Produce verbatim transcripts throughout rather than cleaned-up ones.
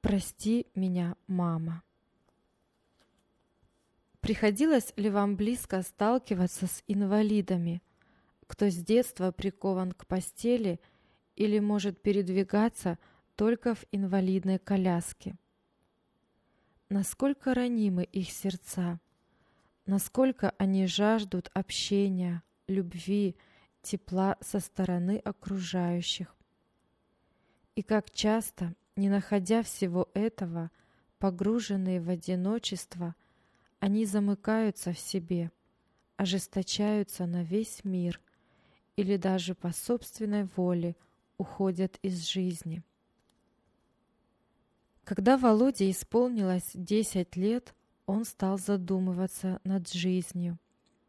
Прости меня, мама. Приходилось ли вам близко сталкиваться с инвалидами, кто с детства прикован к постели или может передвигаться только в инвалидной коляске? Насколько ранимы их сердца, насколько они жаждут общения, любви, тепла со стороны окружающих. И как часто, не находя всего этого, погруженные в одиночество, они замыкаются в себе, ожесточаются на весь мир или даже по собственной воле уходят из жизни. Когда Володе исполнилось десять лет, он стал задумываться над жизнью.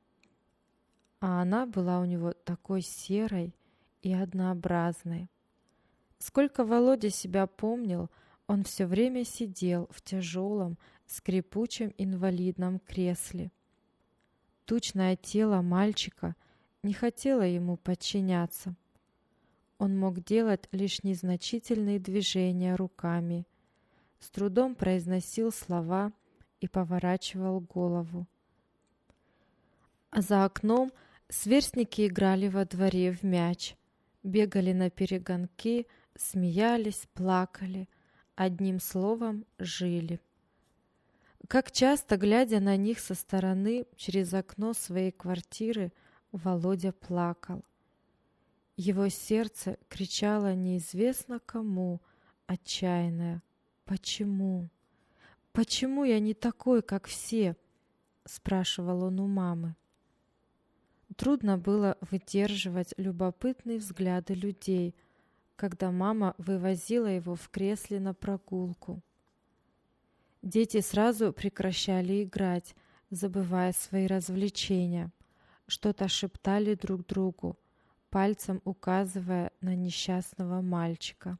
А она была у него такой серой и однообразной. Сколько Володя себя помнил, он все время сидел в тяжелом, скрипучем инвалидном кресле. Тучное тело мальчика не хотело ему подчиняться. Он мог делать лишь незначительные движения руками, с трудом произносил слова и поворачивал голову. А за окном сверстники играли во дворе в мяч, бегали на перегонки, смеялись, плакали, одним словом, жили. Как часто, глядя на них со стороны через окно своей квартиры, Володя плакал. Его сердце кричало неизвестно кому, отчаянное: «Почему? Почему я не такой, как все?» — спрашивал он у мамы. Трудно было выдерживать любопытные взгляды людей, когда мама вывозила его в кресле на прогулку. Дети сразу прекращали играть, забывая свои развлечения, что-то шептали друг другу, пальцем указывая на несчастного мальчика.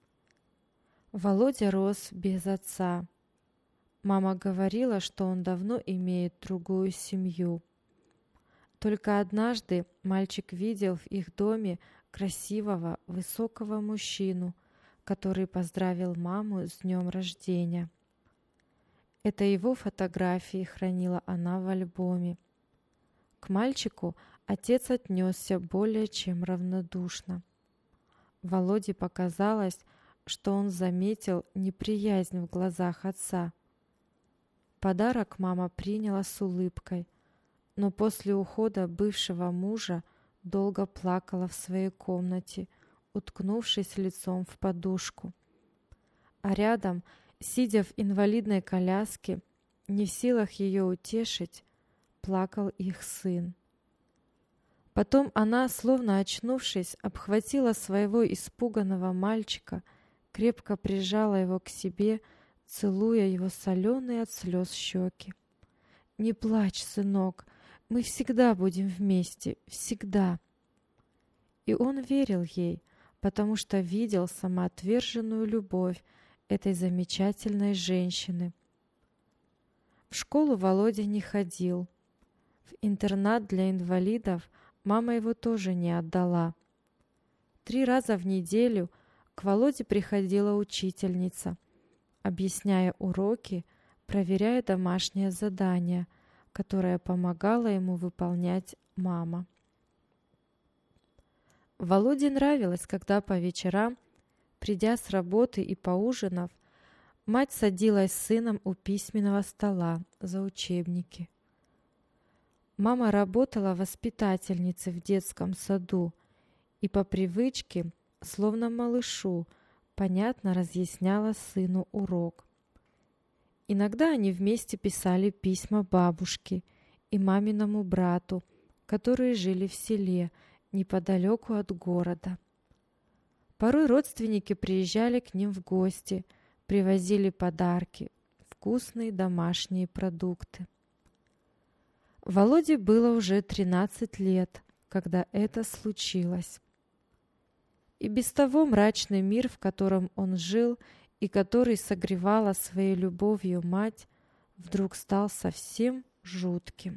Володя рос без отца. Мама говорила, что он давно имеет другую семью. Только однажды мальчик видел в их доме красивого, высокого мужчину, который поздравил маму с днем рождения. Это его фотографии хранила она в альбоме. К мальчику отец отнесся более чем равнодушно. Володе показалось, что он заметил неприязнь в глазах отца. Подарок мама приняла с улыбкой, но после ухода бывшего мужа долго плакала в своей комнате, уткнувшись лицом в подушку. А рядом, сидя в инвалидной коляске, не в силах ее утешить, плакал их сын. Потом она, словно очнувшись, обхватила своего испуганного мальчика, крепко прижала его к себе, целуя его соленые от слез щеки. «Не плачь, сынок, мы всегда будем вместе, всегда». И он верил ей, потому что видел самоотверженную любовь этой замечательной женщины. В школу Володя не ходил. В интернат для инвалидов мама его тоже не отдала. Три раза в неделю к Володе приходила учительница, объясняя уроки, проверяя домашнее задание, которое помогала ему выполнять мама. Володе нравилось, когда по вечерам, придя с работы и поужинав, мать садилась с сыном у письменного стола за учебники. Мама работала воспитательницей в детском саду и по привычке, словно малышу, понятно разъясняла сыну урок. Иногда они вместе писали письма бабушке и маминому брату, которые жили в селе, неподалеку от города. Порой родственники приезжали к ним в гости, привозили подарки, вкусные домашние продукты. Володе было уже тринадцать лет, когда это случилось. И без того мрачный мир, в котором он жил и который согревала своей любовью мать, вдруг стал совсем жутким.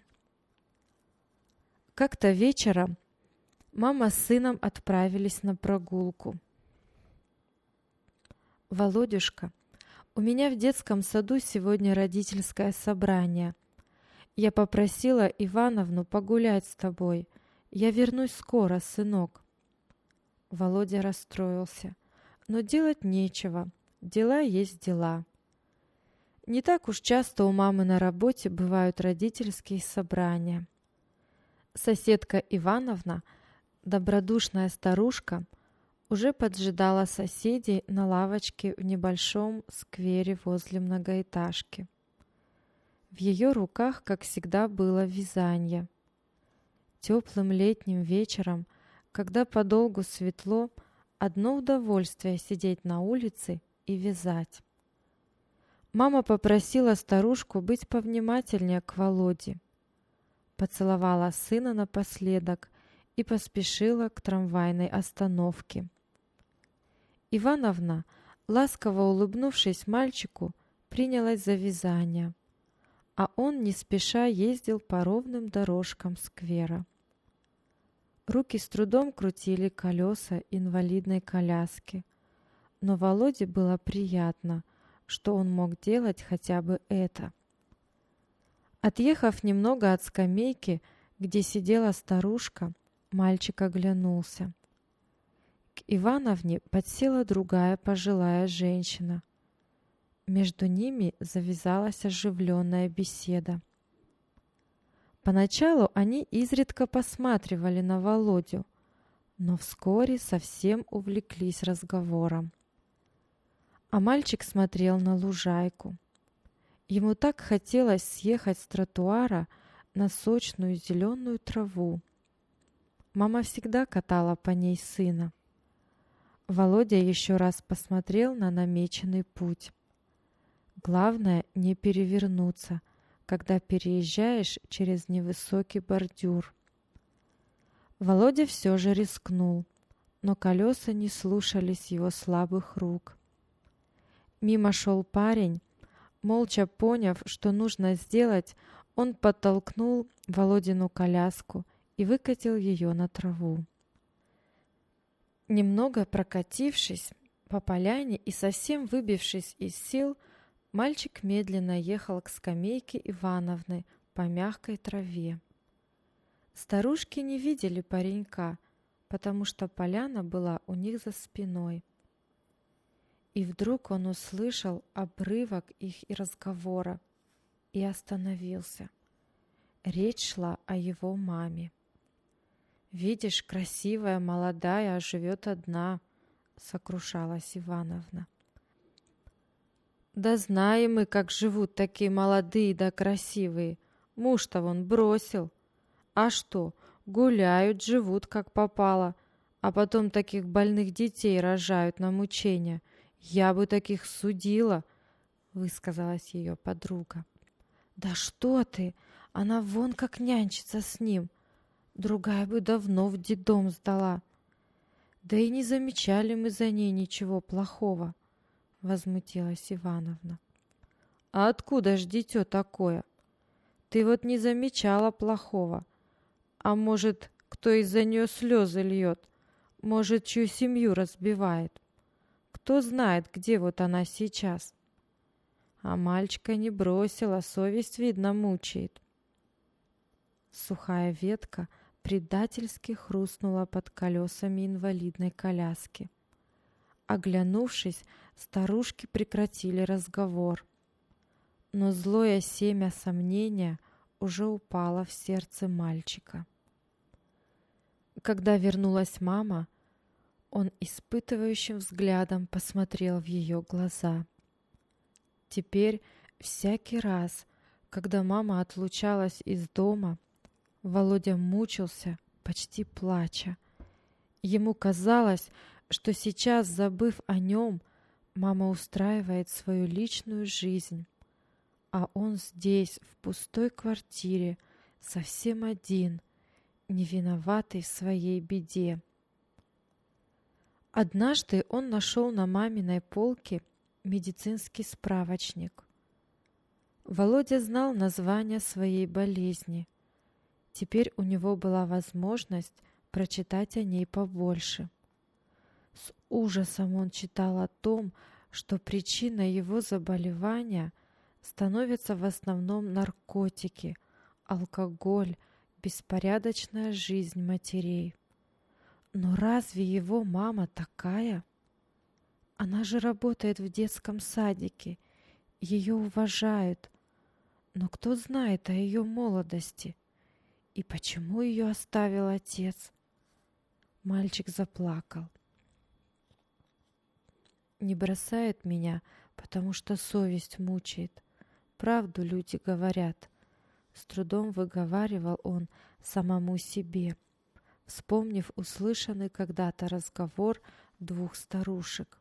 Как-то вечером мама с сыном отправились на прогулку. «Володюшка, У меня в детском саду сегодня родительское собрание. Я попросила Ивановну погулять с тобой. Я вернусь скоро, сынок». Володя расстроился. Но делать нечего. Дела есть дела. Не так уж часто у мамы на работе бывают родительские собрания. Соседка Ивановна, добродушная старушка, уже поджидала соседей на лавочке в небольшом сквере возле многоэтажки. В ее руках, как всегда, было вязание. Теплым летним вечером, когда подолгу светло, одно удовольствие сидеть на улице и вязать. Мама попросила старушку быть повнимательнее к Володе, поцеловала сына напоследок и поспешила к трамвайной остановке. Ивановна, ласково улыбнувшись мальчику, принялась за вязание, а он не спеша ездил по ровным дорожкам сквера. Руки с трудом крутили колеса инвалидной коляски, но Володе было приятно, что он мог делать хотя бы это. Отъехав немного от скамейки, где сидела старушка, мальчик оглянулся. К Ивановне подсела другая пожилая женщина. Между ними завязалась оживленная беседа. Поначалу они изредка посматривали на Володю, но вскоре совсем увлеклись разговором. А мальчик смотрел на лужайку. Ему так хотелось съехать с тротуара на сочную зеленую траву. Мама всегда катала по ней сына. Володя еще раз посмотрел на намеченный путь. Главное не перевернуться, когда переезжаешь через невысокий бордюр. Володя все же рискнул, но колеса не слушались его слабых рук. Мимо шел парень. Молча поняв, что нужно сделать, он подтолкнул Володину коляску и выкатил ее на траву. Немного прокатившись по поляне и совсем выбившись из сил, мальчик медленно ехал к скамейке Ивановны по мягкой траве. Старушки не видели паренька, потому что поляна была у них за спиной. И вдруг он услышал обрывок их разговора и остановился. Речь шла о его маме. «Видишь, красивая, молодая, а живет одна», — сокрушалась Ивановна. «Да знаем мы, как живут такие молодые да красивые. Муж-то вон бросил. А что, гуляют, живут как попало, а потом таких больных детей рожают на мучения. Я бы таких судила», — высказалась ее подруга. «Да что ты! Она вон как нянчится с ним. Другая бы давно в детдом сдала. Да и не замечали мы за ней ничего плохого», — возмутилась Ивановна. «А откуда ж дитё такое? Ты вот не замечала плохого. А может, кто из-за нее слезы льет? Может, чью семью разбивает? Кто знает, где вот она сейчас? А мальчика не бросила, совесть, видно, мучает». Сухая ветка предательски хрустнула под колесами инвалидной коляски. Оглянувшись, старушки прекратили разговор. Но злое семя сомнения уже упало в сердце мальчика. Когда вернулась мама, он испытывающим взглядом посмотрел в ее глаза. Теперь всякий раз, когда мама отлучалась из дома, Володя мучился, почти плача. Ему казалось, что сейчас, забыв о нем, мама устраивает свою личную жизнь, а он здесь, в пустой квартире, совсем один, не виноватый в своей беде. Однажды он нашел на маминой полке медицинский справочник. Володя знал название своей болезни. Теперь у него была возможность прочитать о ней побольше. С ужасом он читал о том, что причиной его заболевания становятся в основном наркотики, алкоголь, беспорядочная жизнь матерей. Но разве его мама такая? Она же работает в детском садике, ее уважают. Но кто знает о ее молодости? И почему ее оставил отец? Мальчик заплакал. Не бросает меня, потому что совесть мучает. Правду люди говорят. С трудом выговаривал он самому себе, вспомнив услышанный когда-то разговор двух старушек.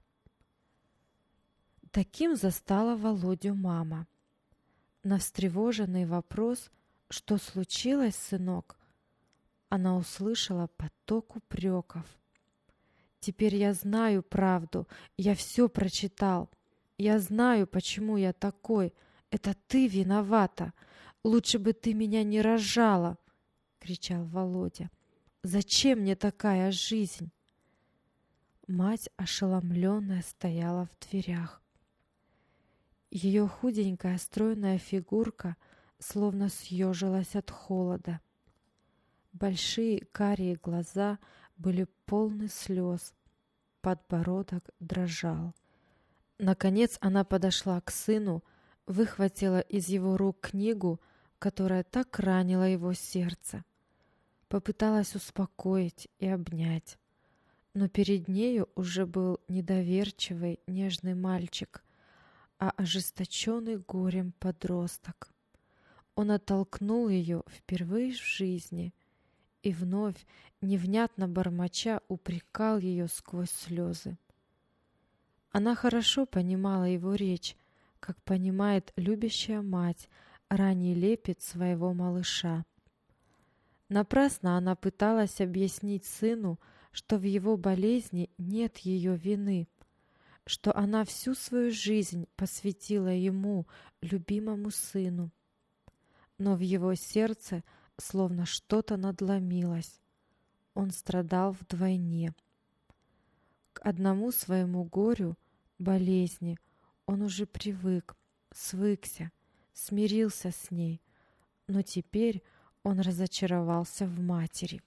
Таким застала Володю мама. На встревоженный вопрос, что случилось, сынок, она услышала поток упреков. Теперь я знаю правду, я все прочитал. Я знаю, почему я такой. Это ты виновата. Лучше бы ты меня не рожала, кричал Володя. Зачем мне такая жизнь? Мать, ошеломленная, стояла в дверях. Ее худенькая стройная фигурка словно съежилась от холода. Большие карие глаза были полны слез, подбородок дрожал. Наконец она подошла к сыну, выхватила из его рук книгу, которая так ранила его сердце. Попыталась успокоить и обнять. Но перед нею уже был недоверчивый, нежный мальчик, а ожесточенный горем подросток. Он оттолкнул ее впервые в жизни и вновь, невнятно бормоча, упрекал ее сквозь слезы. Она хорошо понимала его речь, как понимает любящая мать ранний лепет своего малыша. Напрасно она пыталась объяснить сыну, что в его болезни нет ее вины, что она всю свою жизнь посвятила ему, любимому сыну. Но в его сердце словно что-то надломилось. Он страдал вдвойне. К одному своему горю, болезни, он уже привык, свыкся, смирился с ней, но теперь он разочаровался в матери.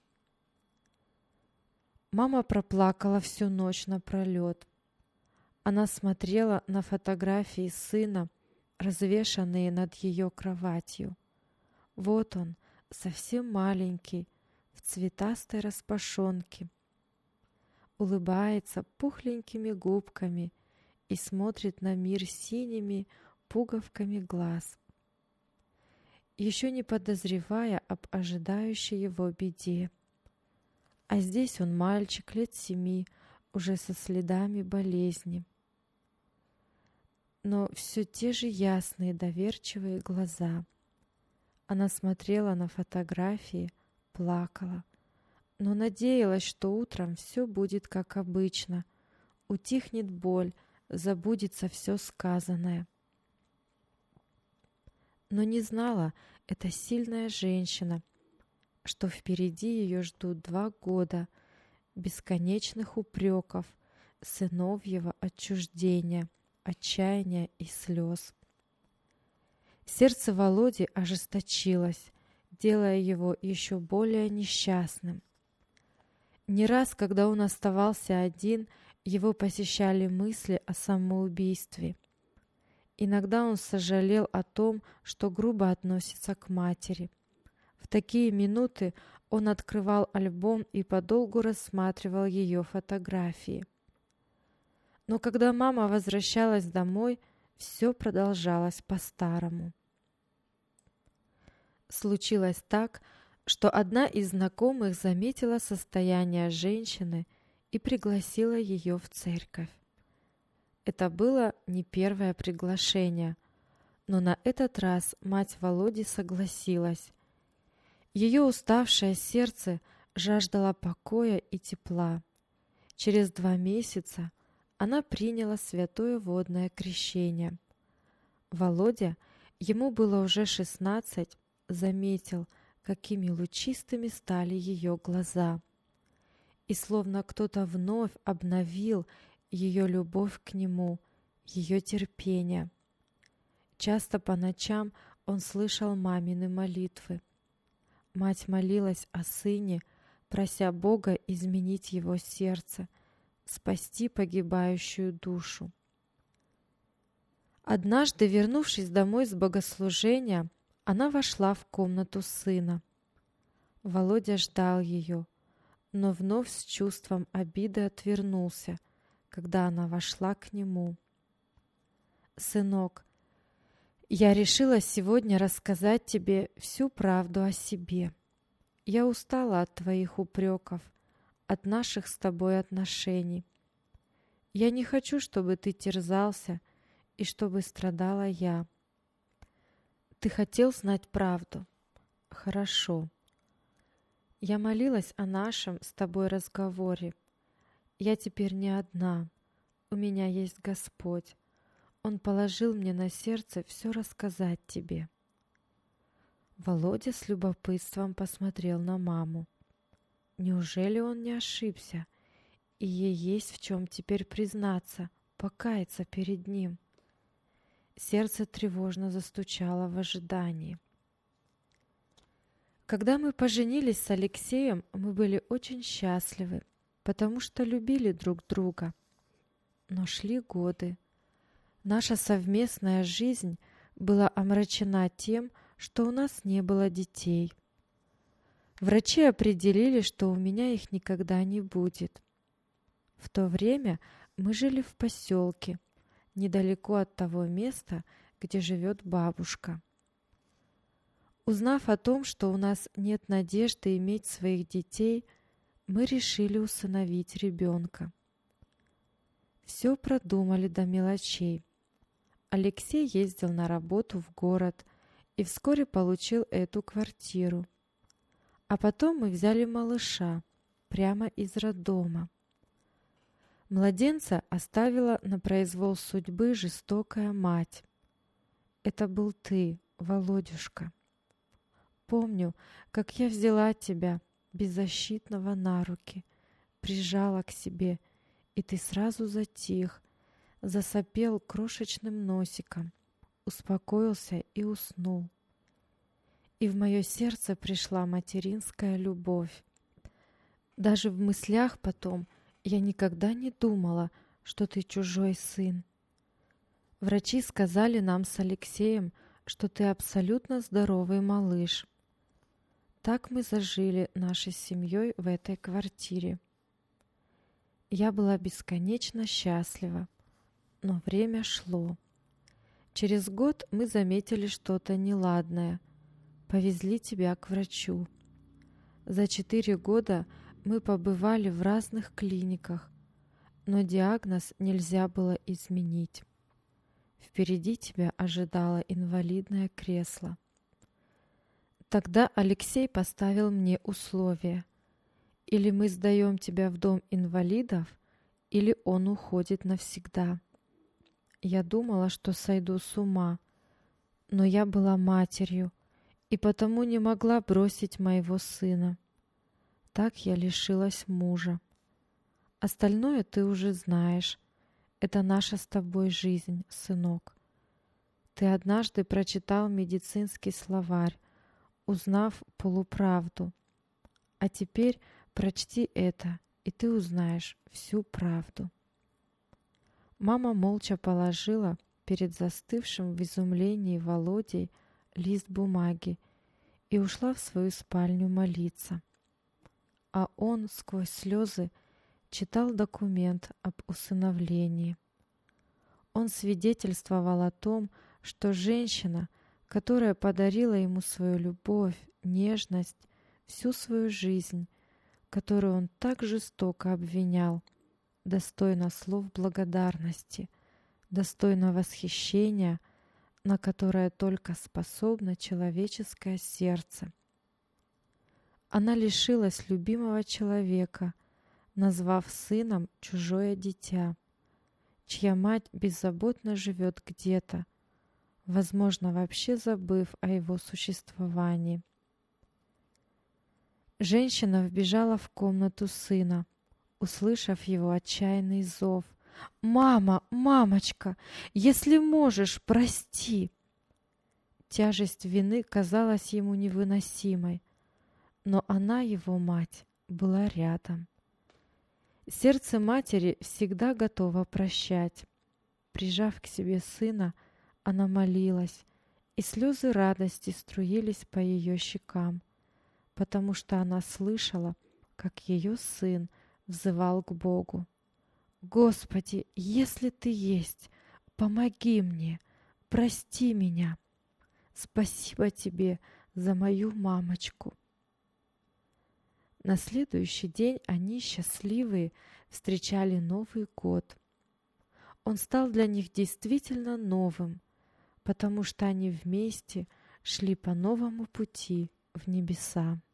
Мама проплакала всю ночь напролет. Она смотрела на фотографии сына, развешанные над ее кроватью. Вот он, совсем маленький, в цветастой распашонке, улыбается пухленькими губками и смотрит на мир синими пуговками глаз, еще не подозревая об ожидающей его беде. А здесь он мальчик лет семи, уже со следами болезни. Но все те же ясные, доверчивые глаза. Она смотрела на фотографии, плакала, но надеялась, что утром все будет как обычно, утихнет боль, забудется все сказанное. Но не знала эта сильная женщина, что впереди ее ждут два года бесконечных упреков, сыновьего отчуждения, отчаяния и слез. Сердце Володи ожесточилось, делая его еще более несчастным. Не раз, когда он оставался один, его посещали мысли о самоубийстве. Иногда он сожалел о том, что грубо относится к матери. В такие минуты он открывал альбом и подолгу рассматривал ее фотографии. Но когда мама возвращалась домой, все продолжалось по-старому. Случилось так, что одна из знакомых заметила состояние женщины и пригласила ее в церковь. Это было не первое приглашение, но на этот раз мать Володи согласилась. Ее уставшее сердце жаждало покоя и тепла. Через два месяца она приняла святое водное крещение. Володя, ему было уже шестнадцать, заметил, какими лучистыми стали ее глаза. И словно кто-то вновь обновил ее любовь к нему, ее терпения. Часто по ночам он слышал мамины молитвы. Мать молилась о сыне, прося Бога изменить его сердце, спасти погибающую душу. Однажды, вернувшись домой с богослужения, она вошла в комнату сына. Володя ждал ее, но вновь с чувством обиды отвернулся, когда она вошла к нему. «Сынок, я решила сегодня рассказать тебе всю правду о себе. Я устала от твоих упреков, от наших с тобой отношений. Я не хочу, чтобы ты терзался и чтобы страдала я. Ты хотел знать правду? Хорошо. Я молилась о нашем с тобой разговоре. Я теперь не одна. У меня есть Господь. Он положил мне на сердце все рассказать тебе». Володя с любопытством посмотрел на маму. Неужели он не ошибся, и ей есть в чем теперь признаться, покаяться перед ним? Сердце тревожно застучало в ожидании. Когда мы поженились с Алексеем, мы были очень счастливы, потому что любили друг друга. Но шли годы. Наша совместная жизнь была омрачена тем, что у нас не было детей. Врачи определили, что у меня их никогда не будет. В то время мы жили в поселке, недалеко от того места, где живет бабушка. Узнав о том, что у нас нет надежды иметь своих детей, мы решили усыновить ребенка. Все продумали до мелочей. Алексей ездил на работу в город и вскоре получил эту квартиру. А потом мы взяли малыша прямо из роддома. Младенца оставила на произвол судьбы жестокая мать. Это был ты, Володюшка. Помню, как я взяла тебя, беззащитного, на руки, прижала к себе, и ты сразу затих, засопел крошечным носиком, успокоился и уснул. И в мое сердце пришла материнская любовь. Даже в мыслях потом я никогда не думала, что ты чужой сын. Врачи сказали нам с Алексеем, что ты абсолютно здоровый малыш. Так мы зажили нашей семьей в этой квартире. Я была бесконечно счастлива. Но время шло. Через год мы заметили что-то неладное. Повезли тебя к врачу. За четыре года мы побывали в разных клиниках, но диагноз нельзя было изменить. Впереди тебя ожидало инвалидное кресло. Тогда Алексей поставил мне условие: или мы сдаем тебя в дом инвалидов, или он уходит навсегда. Я думала, что сойду с ума, но я была матерью и потому не могла бросить моего сына. Так я лишилась мужа. Остальное ты уже знаешь. Это наша с тобой жизнь, сынок. Ты однажды прочитал медицинский словарь, узнав полуправду. А теперь прочти это, и ты узнаешь всю правду. Мама молча положила перед застывшим в изумлении Володей лист бумаги и ушла в свою спальню молиться. А он сквозь слезы читал документ об усыновлении. Он свидетельствовал о том, что женщина, которая подарила ему свою любовь, нежность, всю свою жизнь, которую он так жестоко обвинял, достойна слов благодарности, достойна восхищения, на которое только способно человеческое сердце. Она лишилась любимого человека, назвав сыном чужое дитя, чья мать беззаботно живет где-то, возможно, вообще забыв о его существовании. Женщина вбежала в комнату сына, услышав его отчаянный зов, «Мама, мамочка, если можешь, прости!» Тяжесть вины казалась ему невыносимой, но она, его мать, была рядом. Сердце матери всегда готово прощать. Прижав к себе сына, она молилась, и слезы радости струились по ее щекам, потому что она слышала, как ее сын взывал к Богу. «Господи, если Ты есть, помоги мне, прости меня. Спасибо Тебе за мою мамочку». На следующий день они, счастливые, встречали Новый год. Он стал для них действительно новым, потому что они вместе шли по новому пути в небеса.